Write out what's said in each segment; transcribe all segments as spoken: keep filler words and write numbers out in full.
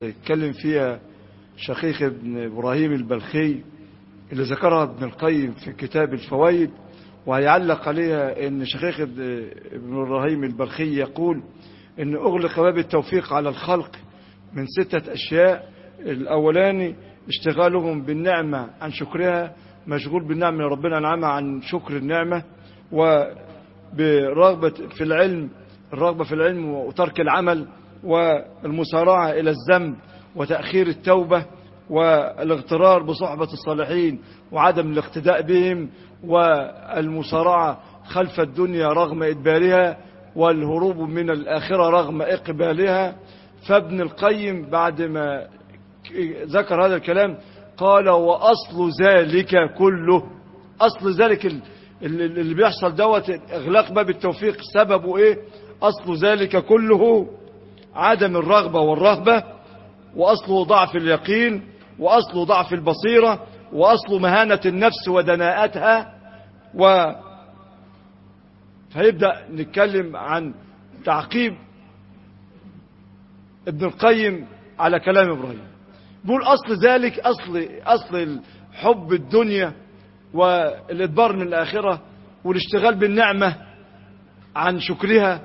اتكلم فيها شقيق ابن إبراهيم البلخي اللي ذكرها ابن القيم في كتاب الفوائد، وهيعلق عليها ان شقيق ابن إبراهيم البلخي يقول ان اغلق باب التوفيق على الخلق من ستة اشياء. الاولاني اشتغالهم بالنعمة عن شكرها، مشغول بالنعمة اللي ربنا انعمها عن شكر النعمة، وبرغبة في العلم، الرغبة في العلم وترك العمل، والمسارعة إلى الذنب وتأخير التوبة، والاغترار بصحبة الصالحين وعدم الاقتداء بهم، والمسارعة خلف الدنيا رغم إدبارها، والهروب من الآخرة رغم إقبالها. فابن القيم بعد ما ذكر هذا الكلام قال: وأصل ذلك كله، أصل ذلك اللي بيحصل دوت إغلاق باب التوفيق سببه إيه؟ أصل ذلك كله عدم الرغبة والرهبة، وأصله ضعف اليقين، وأصله ضعف البصيرة، وأصله مهانة النفس ودناءتها. و فيبدأ نتكلم عن تعقيب ابن القيم على كلام إبراهيم. بيقول أصل ذلك، أصل, أصل حب الدنيا والإدبار من الآخرة والاشتغال بالنعمة عن شكرها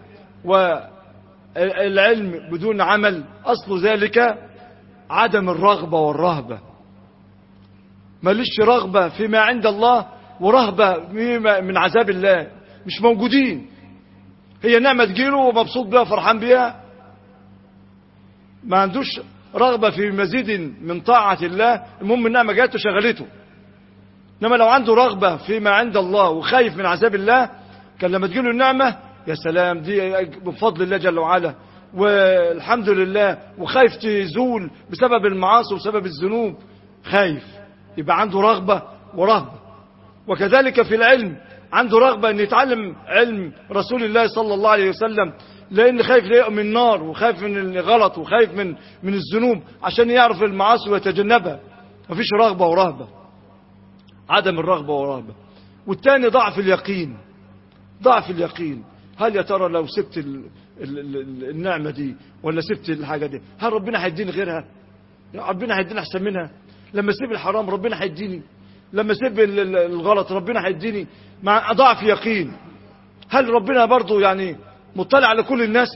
والعلم بدون عمل، أصل ذلك عدم الرغبة والرهبة. ماليش رغبة فيما عند الله ورهبة من عذاب الله، مش موجودين. هي نعمة تجيله ومبسوط بها فرحان بها، ما عندوش رغبة في مزيد من طاعة الله، المهم النعمة جاته شغلته. انما لو عنده رغبة فيما عند الله وخايف من عذاب الله، كان لما تجيله النعمة يا سلام، دي بفضل الله جل وعلا والحمد لله، وخايف تزول بسبب المعاصي وسبب الذنوب، خايف، يبقى عنده رغبة ورهبة. وكذلك في العلم عنده رغبة ان يتعلم علم رسول الله صلى الله عليه وسلم، لان خايف من النار وخايف من الغلط وخايف من من الذنوب عشان يعرف المعاصي ويتجنبها. مفيش رغبة ورهبة، عدم الرغبة والرهبة. والتاني ضعف اليقين، ضعف اليقين. هل يا ترى لو سبت ال ال ال النعمة دي ولا سبت الحاجة دي، هل ربنا هيديني غيرها؟ ربنا هيديني احسن منها؟ لما اسيب الحرام ربنا هيديني، لما اسيب الغلط ربنا هيديني؟ مع ضعف يقين. هل ربنا برضو يعني مطلع على كل الناس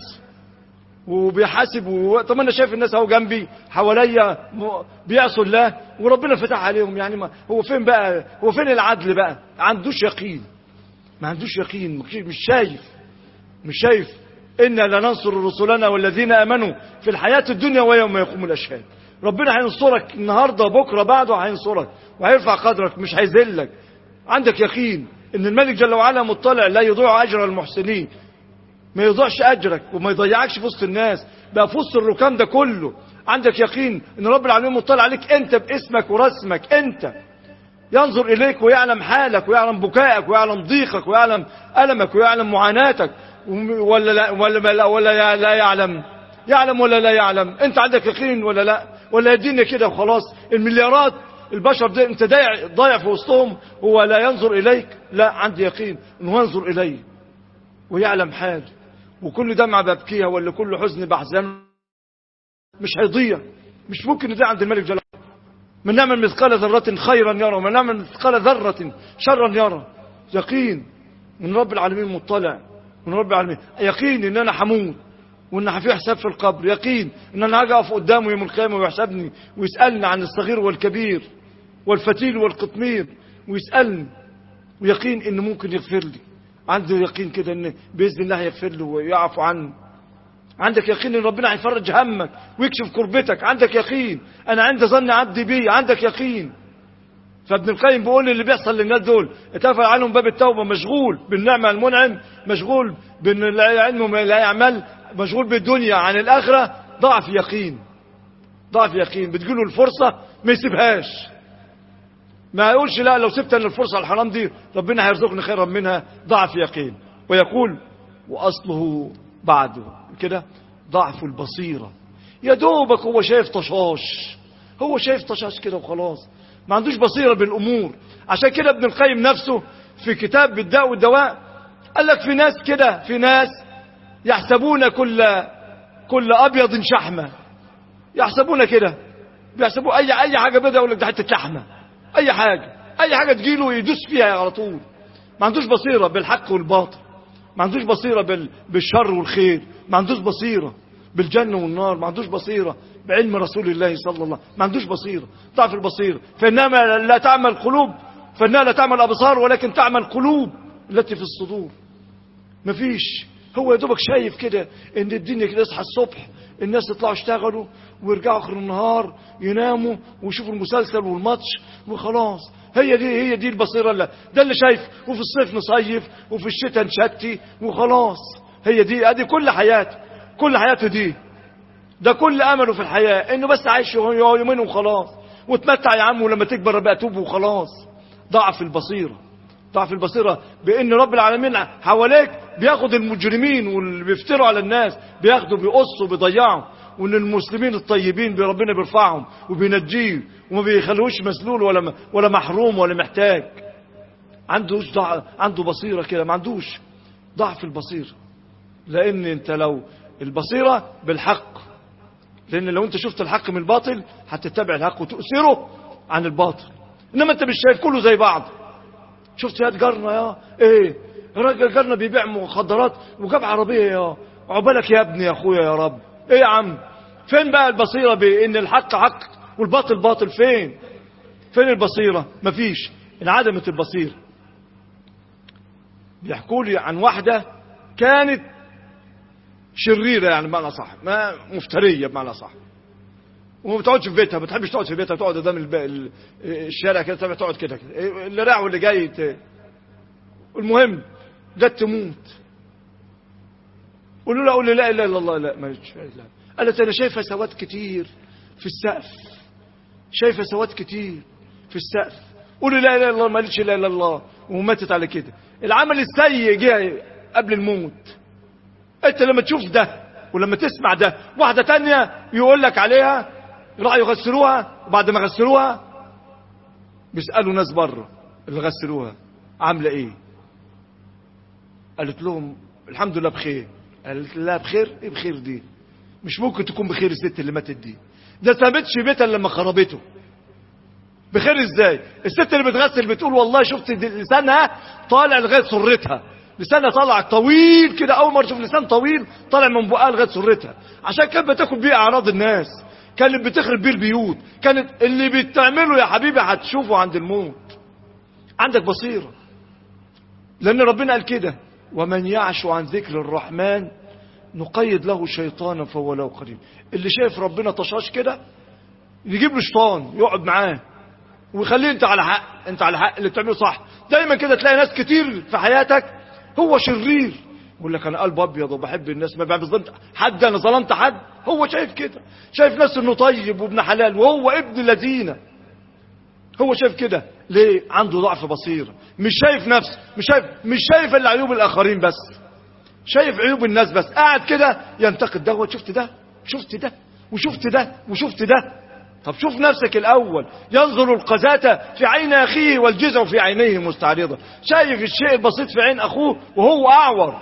وبيحاسب و... طب انا شايف الناس اهو جنبي حواليا بيعصوا الله وربنا فتح عليهم، يعني ما هو فين بقى، هو فين العدل بقى؟ ما عندوش يقين، ما عندوش يقين، مش شايف، مش شايف. إنا لننصر رسلنا والذين آمنوا في الحياة الدنيا ويوم يقوم الأشهاد. ربنا هينصرك النهاردة بكرة بعده، هينصرك وهيرفع قدرك، مش هيذلك. عندك يقين إن الملك جل وعلا مطلع، لا يضيع أجر المحسنين، ما يضيعش أجرك وما يضيعكش في وسط الناس، بقى في وسط الركام ده كله. عندك يقين إن رب العالمين مطلع عليك أنت باسمك ورسمك، أنت ينظر إليك ويعلم حالك ويعلم بكائك ويعلم ضيقك ويعلم ألمك ويعلم معاناتك، ولا لا ولا لا ولا لا يعلم؟ يعلم ولا لا يعلم؟ أنت عندك يقين ولا لا؟ ولا يدينا كده وخلاص المليارات البشر ده أنت ضايع ضايع في وسطهم، هو لا ينظر إليك؟ لا، عندي يقين إنه ينظر إلي ويعلم حالي، وكل دمعة ببكيها ولا كل حزن بحزن مش هيضيع، مش ممكن يضيع عند الملك جل. من نعمل مثقال ذرة خيرا يرى ومن نعمل مثقال ذرة شرا يرى. يقين من رب العالمين مطلع، من رب العالمين. يقين ان انا حمود وان هفي حساب في القبر. يقين ان انا هاجي اقف قدامه يوم القيامه ويحسبني ويسالني عن الصغير والكبير والفتيل والقطمير ويسالني. ويقين ان ممكن يغفر لي، عنده يقين كده ان باذن الله يغفر له ويعفو عنه. عندك يقين ان ربنا هيفرج همك ويكشف كربتك، عندك يقين انا عند ظن عبدي بي، عندك يقين. فابن القيم بيقول اللي بيحصل للناس دول اتقفل عنهم باب التوبه، مشغول بالنعمه المنعم، مشغول بالعلم لا يعمل، مشغول بالدنيا عن الاخره، ضعف يقين، ضعف يقين. بتجيله الفرصه ما يسيبهاش، ما يقولش لا لو سبت ان الفرصه الحرام دي ربنا هيرزقني خيرا منها، ضعف يقين. ويقول واصله بعده كده ضعف البصيرة. يا دوبك هو شايف طشاش، هو شايف طشاش كده وخلاص، ما عندوش بصيرة بالأمور. عشان كده ابن القيم نفسه في كتاب بالداء والدواء قال لك في ناس كده، في ناس يحسبون كل كل أبيض شحمة، يحسبون كده، بيحسبوا اي اي حاجه بدأ يقول لك ده حته لحمه، اي حاجه اي حاجه تجيله يدوس فيها على طول. ما عندوش بصيره بالحق والباطل، ما عندوش بصيره بال... بالشر والخير، ما عندوش بصيره بالجنه والنار، ما عندوش بصيره بعلم رسول الله صلى الله عليه وسلم، ما عندوش بصيره. ضعف البصيره. فانما لا تعمل قلوب، فانها لا تعمل ابصار ولكن تعمل قلوب التي في الصدور. مفيش. هو يا دوبك شايف كده ان الدنيا كده، يصحى الصبح الناس يطلعوا يشتغلوا ويرجعوا اخر النهار يناموا ويشوفوا المسلسل والماتش وخلاص. هي دي هي دي البصيره. اللي ده اللي شايف. وفي الصيف نصيف وفي الشتاء نشتي وخلاص. هي دي ادي كل حياته، كل حياته دي. ده كل امله في الحياه انه بس عايش يومين وخلاص، وتمتع يا عم ولما تكبر بقى توب وخلاص. ضعف البصيره. ضعف البصيره بان رب العالمين حواليك بياخد المجرمين واللي بيفتروا على الناس، بياخدوا بيقصوا بيضيعوا، وان المسلمين الطيبين ربنا بيرفعهم وبينجيه وما بيخلوش مسلول ولا ولا محروم ولا محتاج. عنده ضعف، عنده بصيره كده، ما عندوش. ضعف البصيره. لان انت لو البصيره بالحق، لان لو انت شفت الحق من الباطل هتتبع الحق وتؤثره عن الباطل. انما انت مش شايف، كله زي بعض. شفت يا جارنا يا ايه الراجل جارنا بيبيع مخدرات وجاب عربيه يا عقبالك يا ابني يا اخويا يا رب. ايه يا عم؟ فين بقى البصيره بان الحق حق والباطل باطل؟ فين فين البصيره؟ مفيش. انعدمت البصيره. بيحكوا لي عن واحده كانت شريره، يعني بمعنى صح، ما مفتريه بمعنى صح، وما بتقعدش في بيتها، ما بتحبش تقعد في بيتها، بتقعد قدام الب... الشارع كده، تقعد كده كده اللي راح واللي جاي ت... المهم جت تموت. قولوا له قول لا اله الا الله. لا ما لا. قالت انا شايفه سواد كتير في السقف، شايفه سواد كتير في السقف. قولوا لا اله الا الله. ما قالتش لا اله الا الله وماتت على كده. العمل السيء جه قبل الموت. انت لما تشوف ده ولما تسمع ده، واحده تانية يقول لك عليها راحوا يغسلوها، وبعد ما غسلوها بيسالوا ناس بره اللي غسلوها عامله ايه، قالت لهم الحمد لله بخير. قالت لا بخير ايه؟ بخير دي مش ممكن تكون بخير. الست اللي ماتت دي ده سابتش بيتها لما خربته. بخير ازاي؟ الست اللي بتغسل بتقول والله شفت لسانها طالع لغايه سرتها، لسانها طالع طويل كده. اول مره اشوف لسان طويل طالع من بقها لغايه سرتها، عشان كانت بتاكل بيه اعراض الناس، كانت بتخرب بيه البيوت، كانت اللي بتعمله يا حبيبي هتشوفه عند الموت. عندك بصيره. لان ربنا قال كده ومن يعش عن ذكر الرحمن نقيد له شيطانا فهو له قريب. اللي شايف ربنا طشاش كده يجيب له شيطان يقعد معاه ويخليه انت على حق، انت على حق، اللي بتعمله صح. دايما كده تلاقي ناس كتير في حياتك هو شرير يقول لك انا قلب ابيض وبحب الناس، ما ظلمت حد، انا ظلمت حد. هو شايف كده، شايف ناس انه طيب وابن حلال وهو ابن لذينه. هو شايف كده ليه؟ عنده ضعف بصيره. مش شايف نفسه، مش شايف مش شايف الا عيوب الاخرين بس، شايف عيوب الناس بس. قاعد كده ينتقد ده، شفت ده شفت ده وشفت ده وشفت ده. طب شوف نفسك الاول. ينظر القذاة في عين اخيه والجزع في عينيه مستعرضة. شايف الشيء البسيط في عين اخوه وهو اعور،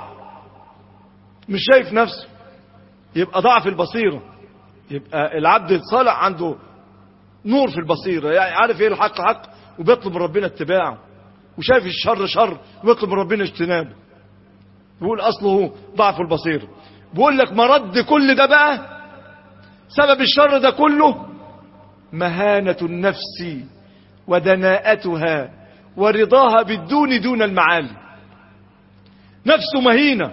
مش شايف نفسه. يبقى ضعف البصيرة. يبقى العبد الصالح عنده نور في البصيرة، يعني عارف ايه الحق حق وبيطلب من ربنا اتباعه، وشايف الشر شر وبيطلب من ربنا اجتنابه. بيقول اصله ضعف البصيرة. بيقول لك مرد كل ده بقى، سبب الشر ده كله مهانة النفس ودناءتها ورضاها بالدون دون المعالي. نفسه مهينة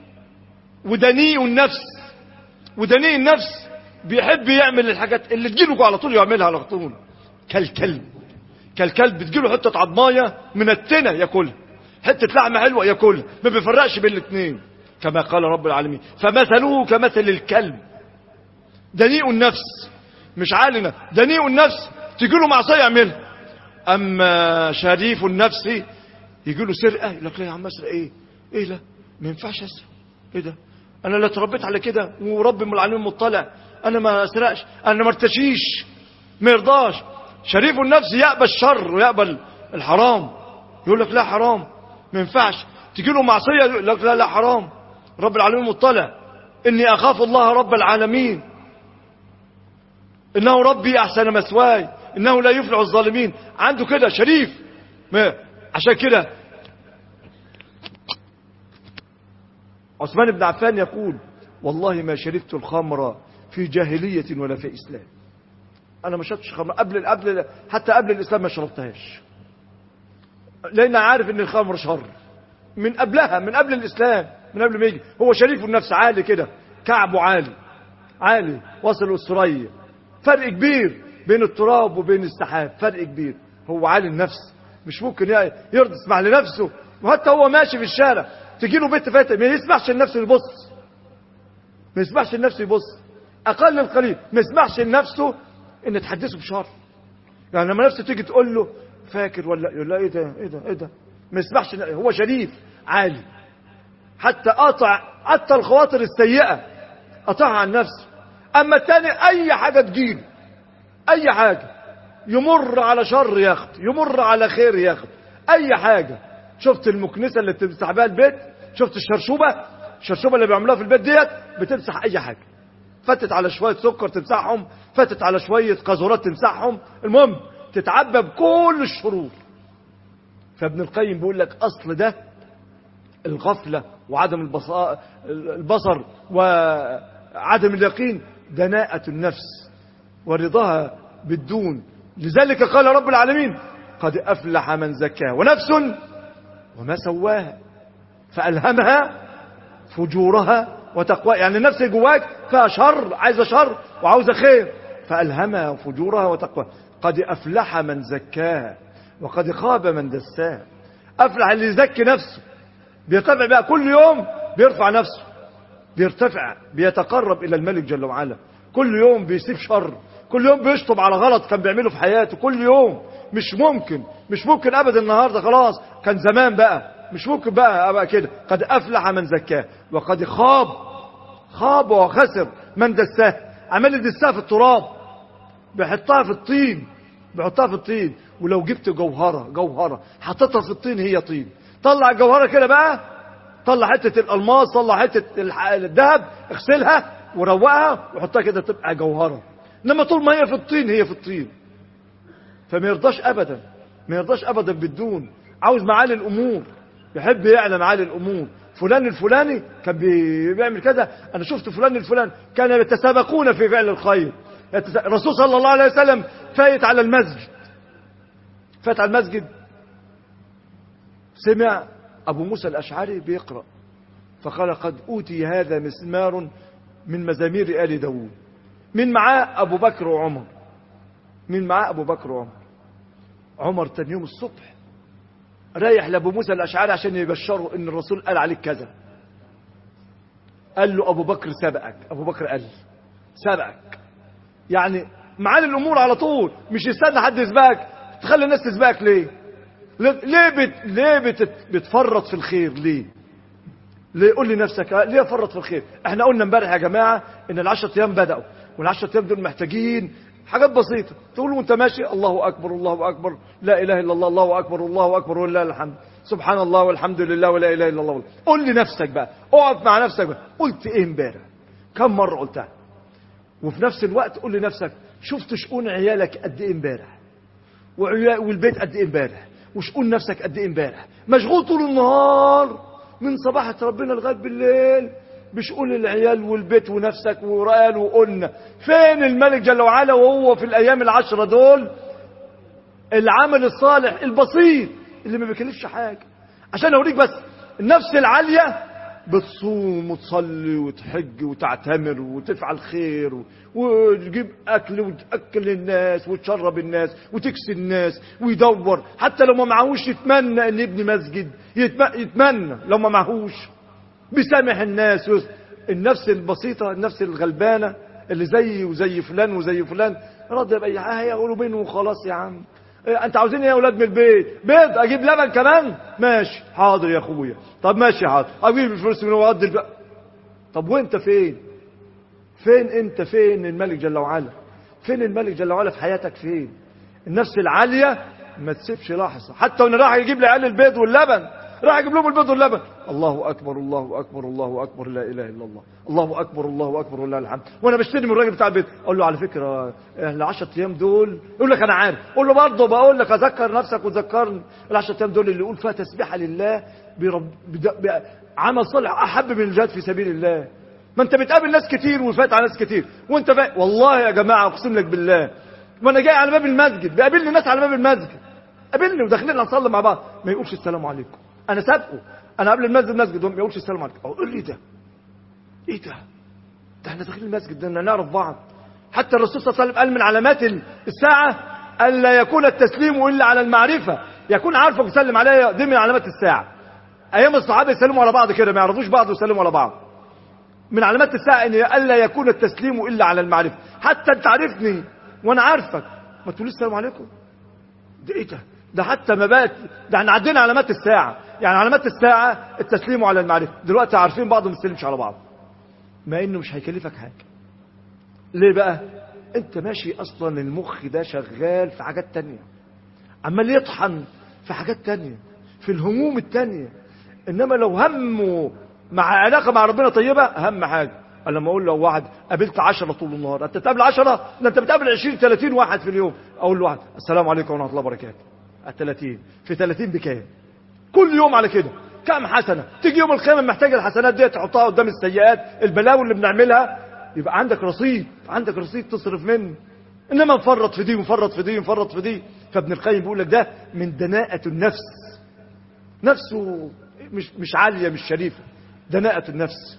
ودنيء النفس. ودنيء النفس بيحب يعمل الحاجات اللي تجيله على طول يعملها على طول. كالكلب، كالكلب بتجيله حتة عضماية من التنة ياكلها، حتة لحمة حلوة ياكلها، ما بيفرقش بين الاثنين. كما قال رب العالمين فمثله كمثل الكلب. دنيء النفس مش عالنا، دنيء النفس تجي له معصيه يعملها. اما شريف النفس يجي له سرقه يقول لك لا يا عم اسرق ايه؟ ايه لا ما ينفعش اسرق. ايه ده؟ انا لا اتربيت على كده ورب العالمين مطلع، انا ما اسرقش، انا ما ارتشيش، ما يرضاش. شريف النفس يقبل الشر ويقبل الحرام، يقول لك لا حرام ما ينفعش. تجي له معصيه يقول لك لا لا حرام، رب العالمين مطلع، اني اخاف الله رب العالمين. إنه ربي أحسن مثواي إنه لا يفلح الظالمين. عنده كده شريف. ما عشان كده عثمان بن عفان يقول والله ما شربت الخمر في جاهلية ولا في إسلام. أنا ما شربتش خمر قبل قبل حتى قبل الإسلام ما شربتهاش، لأن عارف إن الخمر شر من قبلها، من قبل الإسلام، من قبل ما يجي. هو شريف النفس عالي كده، كعبه عالي عالي وصل السرية. فرق كبير بين التراب وبين السحاب، فرق كبير. هو عالي النفس، مش ممكن يرضى يسمح لنفسه. وحتى هو ماشي في الشارع تجي له بنت فاتح ما يسمحش لنفسه يبص، ما يسمحش لنفسه يبص. اقل القليل ما يسمحش لنفسه ان تحدثه بشر. يعني لما نفسه تيجي تقول له فاكر ولا يقول لا ايه ده ايه ده ايه ده، ما يسمحش. هو شريف عالي، حتى قاطع حتى الخواطر السيئة قطعها عن نفسه. اما الثاني اي حاجة تجيله، اي حاجة يمر على شر ياخد، يمر على خير ياخد، اي حاجة. شفت المكنسة اللي بتمسح بها البيت؟ شفت الشرشوبة الشرشوبة اللي بيعملوها في البيت ديت؟ بتمسح اي حاجة. فتت على شوية سكر تمسحهم، فتت على شوية قاذورات تمسحهم، المهم تتعبى بكل الشرور. فابن القيم بيقول لك اصل ده الغفلة وعدم البصر وعدم اليقين دناءة النفس ورضاها بالدون. لذلك قال رب العالمين قد أفلح من زكاها ونفس وما سواها فألهمها فجورها وتقوى. يعني النفس جواك فيها شر، عايزة شر وعاوزة خير، فألهمها فجورها وتقوى. قد أفلح من زكاها وقد خاب من دساها. أفلح اللي يزكي نفسه، بيرتفع بقى كل يوم، بيرفع نفسه، بيرتفع، بيتقرب إلى الملك جل وعلا. كل يوم بيسيب شر، كل يوم بيشطب على غلط كان بيعمله في حياته كل يوم. مش ممكن مش ممكن أبدا النهاردة خلاص، كان زمان بقى، مش ممكن بقى أبقى كده. قد أفلح من زكاه وقد خاب خاب وخسر من دساه. عمال يدسها في التراب، بيحطها في الطين، بيحطها في الطين. ولو جبت جوهرة جوهرة حطتها في الطين هي طين. طلع الجوهرة كده بقى، طلع حتة الألماس، طلع حتة الذهب، اغسلها وروقها وحطها كده تبقى جوهرة. انما طول ما هي في الطين هي في الطين. فما يرضاش ابدا، ما يرضاش ابدا بالدون. عاوز معالي الامور، يحب يعلم معالي الامور. فلان الفلاني كان بيعمل كذا، انا شفت فلان الفلاني كانوا يتسابقون في فعل الخير. الرسول صلى الله عليه وسلم فايت على المسجد، فات على المسجد، سمع ابو موسى الاشعري بيقرأ، فقال قد اوتي هذا مسمار من مزامير آل داوود. من معاه ابو بكر وعمر، من معاه ابو بكر وعمر. عمر تاني يوم الصبح رايح لابو موسى الاشعري عشان يبشره ان الرسول قال عليك كذا. قال له ابو بكر سبقك. ابو بكر قال سبقك، يعني معالي الامور على طول، مش يستنى حد يسبقك. تخلي الناس تسبقك ليه؟ ليه بت... ليه بت... بتفرط في الخير؟ ليه ليه قول لي نفسك ليه فرط في الخير؟ احنا قلنا امبارح يا جماعه ان العشرة ايام بداوا، والعشرة ايام دول محتاجين حاجات بسيطه. تقول وانت ماشي الله اكبر الله اكبر لا اله الا الله الله اكبر الله اكبر ولله الحمد، سبحان الله والحمد لله ولا اله الا الله. قول لي نفسك بقى، اقف مع نفسك بقى، قلت ايه امبارح؟ كم مره قلتها؟ وفي نفس الوقت قول لنفسك شفت شؤون عيالك قد ايه امبارح، والبيت قد ايه امبارح، وشؤون نفسك قد ايه امبارح. مشغول طول النهار من صباحة ربنا لغاية بالليل بشؤون العيال والبيت ونفسك ورقال. وقلنا فين الملك جل وعلا وهو في الايام العشرة دول؟ العمل الصالح البسيط اللي ما بيكلفش حاجة. عشان اوريك بس النفس العالية بتصوم وتصلي وتحج وتعتمر وتفعل خير وتجيب اكل وتاكل الناس وتشرب الناس وتكسي الناس ويدور، حتى لو ما معهوش يتمنى ان يبني مسجد، يتمنى لو ما معهوش، بيسامح الناس. النفس البسيطة، النفس الغلبانة اللي زي وزي فلان وزي فلان راضي باي حاجه، يقولوا بينه وخلاص. يا عم انت عاوزين ايه يا اولاد من البيت؟ بيض؟ اجيب لبن كمان؟ ماشي حاضر يا اخويا. طب ماشي حاضر، اجيب الفلوس من وقت البقى. طب وانت فين؟ فين انت؟ فين الملك جل وعلا؟ فين الملك جل وعلا في حياتك؟ فين النفس العالية؟ ما تسيبش لحظة، حتى وانا راح يجيب لي عيال البيض واللبن راح يجيب لهم البيض واللبن. الله اكبر الله اكبر الله اكبر لا اله الا الله، الله اكبر الله اكبر ولله الحمد. وانا بشتري من الراجل بتاع البيت اقول له على فكره ال عشرة ايام دول، يقول لك انا عارف. اقول له برضه بقول لك اذكر نفسك وتذكرني، ال عشرة ايام دول اللي يقول فيها تسبيحه لله برب عمل صالح احب من الجهاد في سبيل الله. ما انت بتقابل ناس كتير وفات على ناس كتير وانت فا... والله يا جماعه اقسم لك بالله وانا جاي على باب المسجد بيقابلني ناس على باب المسجد، قابلني وداخلين نصلي مع بعض ما يقولش السلام عليكم. انا سابقه، انا قبل المسجد مسجد ما يقولش السلام عليكم. اقول لي ده ايه ده؟ ده احنا داخلين المسجد ده نعرف بعض. حتى الرسول صلى الله عليه وسلم قال من علامات الساعه الا يكون التسليم الا على المعرفه، يكون عارفك ويسلم عليا، دي من علامات الساعه. ايام الصحابه يسلموا على بعض كده ما يعرفوش بعض ويسلموا على بعض. من علامات الساعه ان الا يكون التسليم الا على المعرفه، حتى انت عارفني وانا عارفك ما تقوليش السلام عليكم. ده ايه ده؟ ده حتى ما بقت، ده احنا عندنا علامات الساعه، يعني علامات الساعه التسليم على المعرفه. دلوقتي عارفين بعض وما بنسلمش على بعض، ما انه مش هيكلفك حاجه. ليه بقى؟ انت ماشي اصلا المخ ده شغال في حاجات تانية، عمال يطحن في حاجات تانية، في الهموم التانية. انما لو همه مع علاقه مع ربنا طيبه اهم حاجه. انا لما اقول له واحد قابلت عشرة طول النهار، انت تقابل عشرة؟ ده انت بتقابل عشرين ثلاثين واحد في اليوم. اقول له واحد السلام عليكم ورحمه الله وبركاته، ثلاثين في ثلاثين بكام؟ كل يوم على كده كام حسنه؟ تيجي يوم القيامه محتاج الحسنات دي تحطها قدام السيئات البلاوي اللي بنعملها، يبقى عندك رصيد، عندك رصيد تصرف منه. انما نفرط في دي ونفرط في دي ونفرط في دي. فابن القيم بيقول لك ده من دناءة النفس، نفسه مش مش عاليه مش شريفه، دناءة النفس.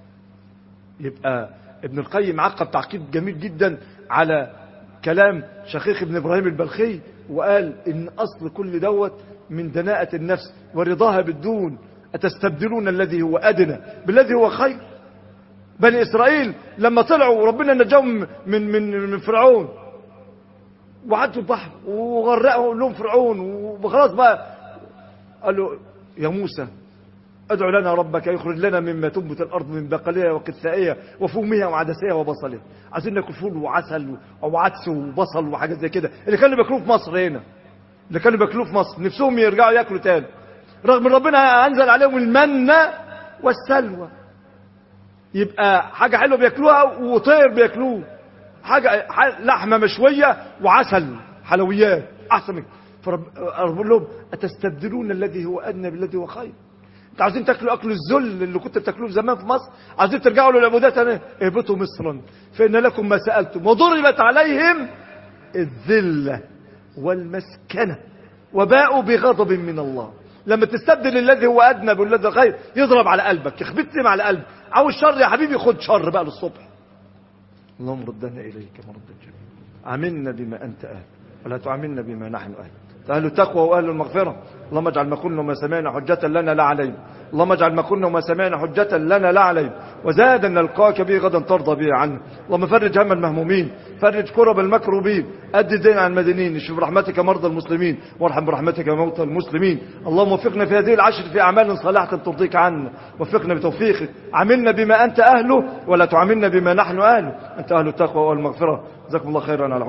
يبقى ابن القيم عقب تعقيب جميل جدا على كلام شقيق ابن ابراهيم البلخي، وقال ان اصل كل دوت من دناءة النفس ورضاها بالدون. اتستبدلون الذي هو ادنى بالذي هو خير. بني اسرائيل لما طلعوا ربنا نجاهم من من من فرعون وعدوا البحر وغرقوا لهم فرعون وخلاص بقى، قال له يا موسى ادعو لنا ربك يخرج لنا مما تنبت الارض من بقلها وقثائها وفومها وعدسها وبصلها. عايزين ناكل فول وعسل وعدس وبصل وحاجات زي كده اللي كانوا بياكلوه في مصر هنا، اللي كانوا بياكلوه في مصر نفسهم يرجعوا ياكلوا تاني، رغم ان ربنا انزل عليهم المن والسلوى. يبقى حاجه حلوه بياكلوها وطير بياكلوه، حاجه لحمه مشويه وعسل حلويات احسن من فرب لهم اتستبدلون الذي هو ادنى بالذي هو خير. انت عايزين تاكلوا اكل الذل اللي كنت بتاكلوه زمان في مصر، عايزين ترجعوا للعبودات. انا اهبطوا مصرا فان لكم ما سالتم وضربت عليهم الذله والمسكنه وباءوا بغضب من الله. لما تستبدل الذي هو ادنى بالذي هو خير يضرب على قلبك، يخبطني على قلبك. عاوز شر يا حبيبي خد شر بقى للصبح. اللهم ردنا اليك مردا جميلا، عاملنا بما انت اهل ولا تعاملنا بما نحن اهل. أهل التقوى وأهل المغفرة. اللهم اجعل ما قلنا وما سمعنا حجة لنا لا علينا، اللهم اجعل ما قلنا وما سمعنا حجة لنا لا علينا، وزادا نلقاك به غدا ترضى به عنا. اللهم فرج هم المهمومين، فرج كرب المكروبين، أد الدين عن المدينين، اشف برحمتك مرضى المسلمين وارحم برحمتك موتى المسلمين. اللهم وفقنا في هذه العشر في أعمال صالحة ترضيك عنا، وفقنا بتوفيقك، عاملنا بما أنت أهله ولا تعاملنا بما نحن أهله. أنت أهل التقوى والمغفرة. جزاكم الله خيرا على